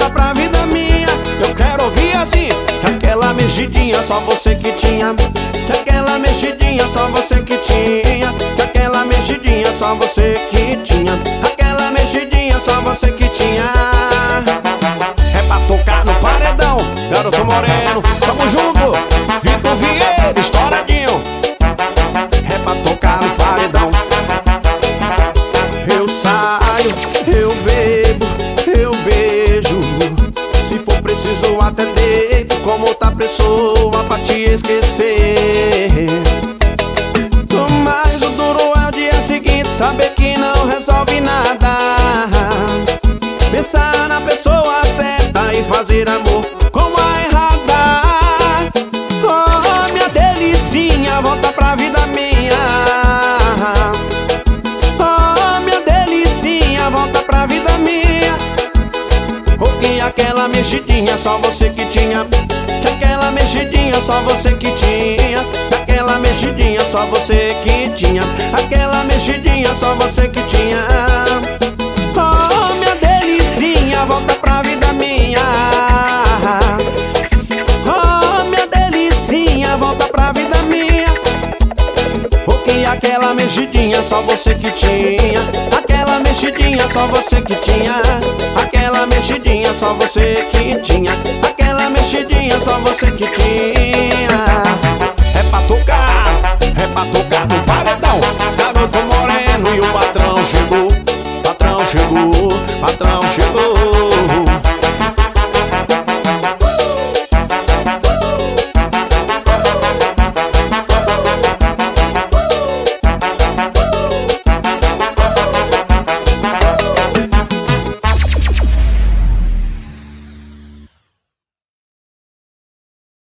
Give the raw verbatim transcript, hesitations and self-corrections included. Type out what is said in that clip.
volta pra vida minha. Eu quero ouvir assim, que aquela mexidinha só você que tinha, que aquela mexidinha só você que tinha, que aquela mexidinha só você que tinha, aquela mexidinha só você que tinha. É pra tocar no paredão, garoto moreno, tamo junto, Vitor Vieira, estouradinho. É pra tocar no paredão. Eu saio, eu bebo, eu beijo, se for preciso até deito como outra pessoa pra te esquecer. Mas o duro é o dia seguinte, saber que não resolve nada. Pensar na pessoa certa e fazer amor com a errada. Oh, minha delicinha, volta pra vida minha. Oh, minha delicinha, volta pra vida minha. Porque aquela mexidinha só você que tinha, que aquela mexidinha só você que tinha, que aquela mexidinha só você que tinha, aquela mexidinha só você que tinha. Oh, minha delicinha, volta pra vida minha. Oh, minha delicinha, volta pra vida minha. Porque aquela mexidinha só você que tinha, aquela mexidinha só você que tinha, aquela mexidinha só você que tinha, aquela mexidinha só você que tinha.